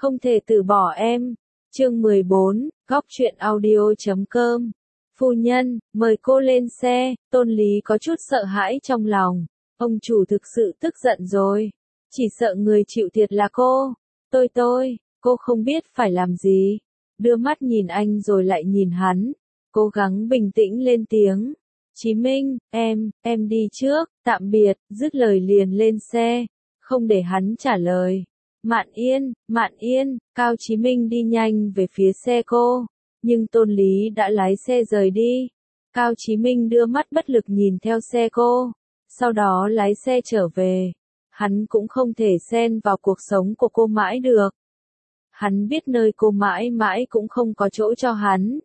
Không thể từ bỏ em. Chương 14, Góc truyện audio.com. Phu nhân, mời cô lên xe. Tôn Lý có chút sợ hãi trong lòng. Ông chủ thực sự tức giận rồi. Chỉ sợ người chịu thiệt là cô. Cô không biết phải làm gì. Đưa mắt nhìn anh rồi lại nhìn hắn. Cố gắng bình tĩnh lên tiếng. Chí Minh, em đi trước, tạm biệt, dứt lời liền lên xe. Không để hắn trả lời. Mạn Yên, Cao Chí Minh đi nhanh về phía xe cô. Nhưng Tôn Lý đã lái xe rời đi. Cao Chí Minh đưa mắt bất lực nhìn theo xe cô. Sau đó lái xe trở về. Hắn cũng không thể xen vào cuộc sống của cô mãi được. Hắn biết nơi cô mãi mãi cũng không có chỗ cho hắn.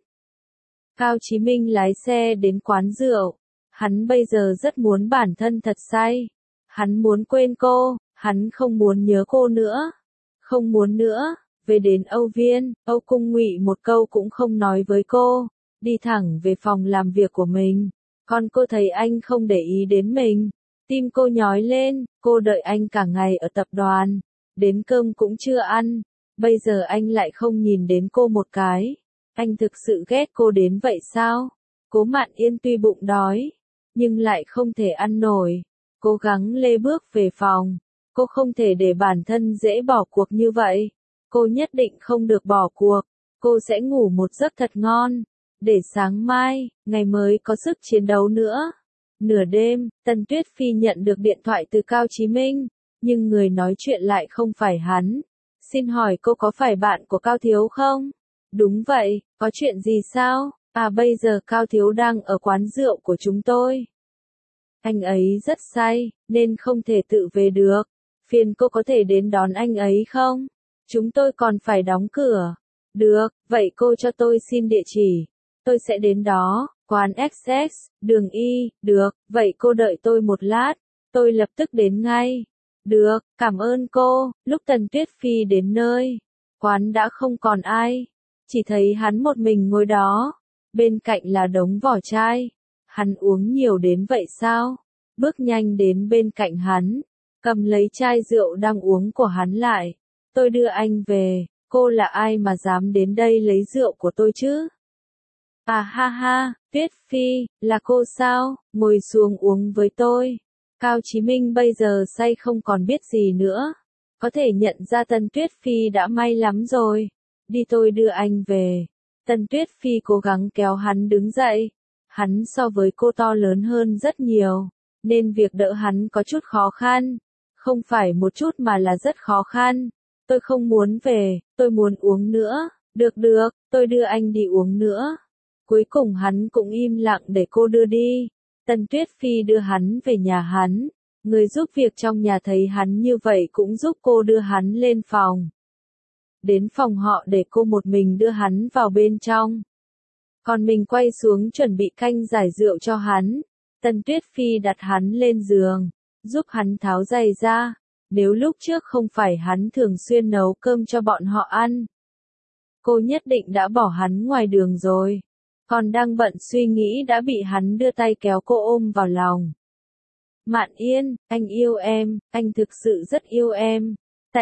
Cao Chí Minh lái xe đến quán rượu. Hắn bây giờ rất muốn bản thân thật say. Hắn muốn quên cô, hắn không muốn nhớ cô nữa. Không muốn nữa, về đến Âu Viên, Âu Cung Ngụy một câu cũng không nói với cô. Đi thẳng về phòng làm việc của mình. Còn cô thấy anh không để ý đến mình. Tim cô nhói lên, cô đợi anh cả ngày ở tập đoàn. Đến cơm cũng chưa ăn. Bây giờ anh lại không nhìn đến cô một cái. Anh thực sự ghét cô đến vậy sao? Cố Mạn Yên tuy bụng đói, nhưng lại không thể ăn nổi. Cố gắng lê bước về phòng. Cô không thể để bản thân dễ bỏ cuộc như vậy. Cô nhất định không được bỏ cuộc. Cô sẽ ngủ một giấc thật ngon. Để sáng mai, ngày mới có sức chiến đấu nữa. Nửa đêm, Tần Tuyết Phi nhận được điện thoại từ Cao Chí Minh. Nhưng người nói chuyện lại không phải hắn. Xin hỏi cô có phải bạn của Cao Thiếu không? Đúng vậy, có chuyện gì sao? Bây giờ Cao Thiếu đang ở quán rượu của chúng tôi. Anh ấy rất say, nên không thể tự về được. Phiền cô có thể đến đón anh ấy không? Chúng tôi còn phải đóng cửa. Được, vậy cô cho tôi xin địa chỉ. Tôi sẽ đến đó, quán XX, đường Y, được, vậy cô đợi tôi một lát. Tôi lập tức đến ngay. Được, cảm ơn cô. Lúc Tần Tuyết Phi đến nơi, quán đã không còn ai. Chỉ thấy hắn một mình ngồi đó. Bên cạnh là đống vỏ chai. Hắn uống nhiều đến vậy sao? Bước nhanh đến bên cạnh hắn. Cầm lấy chai rượu đang uống của hắn lại. Tôi đưa anh về. Cô là ai mà dám đến đây lấy rượu của tôi chứ? Ha, Tuyết Phi, là cô sao? Ngồi xuống uống với tôi. Cao Chí Minh bây giờ say không còn biết gì nữa. Có thể nhận ra Tần Tuyết Phi đã may lắm rồi. Đi tôi đưa anh về. Tần Tuyết Phi cố gắng kéo hắn đứng dậy. Hắn so với cô to lớn hơn rất nhiều. Nên việc đỡ hắn có chút khó khăn. Không phải một chút mà là rất khó khăn. Tôi không muốn về, tôi muốn uống nữa. Được, tôi đưa anh đi uống nữa. Cuối cùng hắn cũng im lặng để cô đưa đi. Tần Tuyết Phi đưa hắn về nhà hắn. Người giúp việc trong nhà thấy hắn như vậy cũng giúp cô đưa hắn lên phòng. Đến phòng họ để cô một mình đưa hắn vào bên trong. Còn mình quay xuống chuẩn bị canh giải rượu cho hắn. Tần Tuyết Phi đặt hắn lên giường, giúp hắn tháo giày ra. Nếu lúc trước không phải hắn thường xuyên nấu cơm cho bọn họ ăn, cô nhất định đã bỏ hắn ngoài đường rồi. Còn đang bận suy nghĩ đã bị hắn đưa tay kéo cô ôm vào lòng. Mạn Yên, anh yêu em, anh thực sự rất yêu em.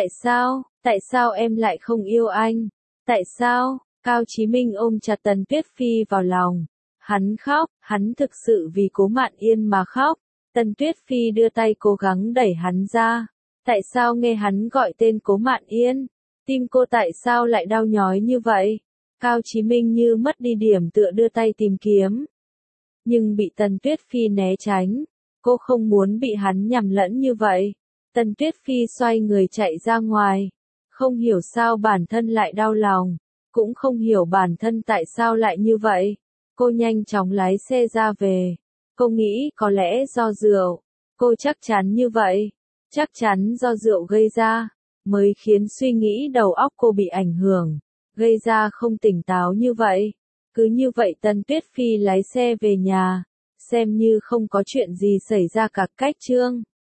Tại sao em lại không yêu anh? Tại sao? Cao Chí Minh ôm chặt Tần Tuyết Phi vào lòng. Hắn khóc, hắn thực sự vì Cố Mạn Yên mà khóc. Tần Tuyết Phi đưa tay cố gắng đẩy hắn ra. Tại sao nghe hắn gọi tên Cố Mạn Yên? Tim cô tại sao lại đau nhói như vậy? Cao Chí Minh như mất đi điểm tựa đưa tay tìm kiếm. Nhưng bị Tần Tuyết Phi né tránh. Cô không muốn bị hắn nhầm lẫn như vậy. Tần Tuyết Phi xoay người chạy ra ngoài. Không hiểu sao bản thân lại đau lòng. Cũng không hiểu bản thân tại sao lại như vậy. Cô nhanh chóng lái xe ra về. Cô nghĩ có lẽ do rượu. Cô chắc chắn như vậy. Chắc chắn do rượu gây ra. Mới khiến suy nghĩ đầu óc cô bị ảnh hưởng. Gây ra không tỉnh táo như vậy. Cứ như vậy Tần Tuyết Phi lái xe về nhà. Xem như không có chuyện gì xảy ra cả. Cách chương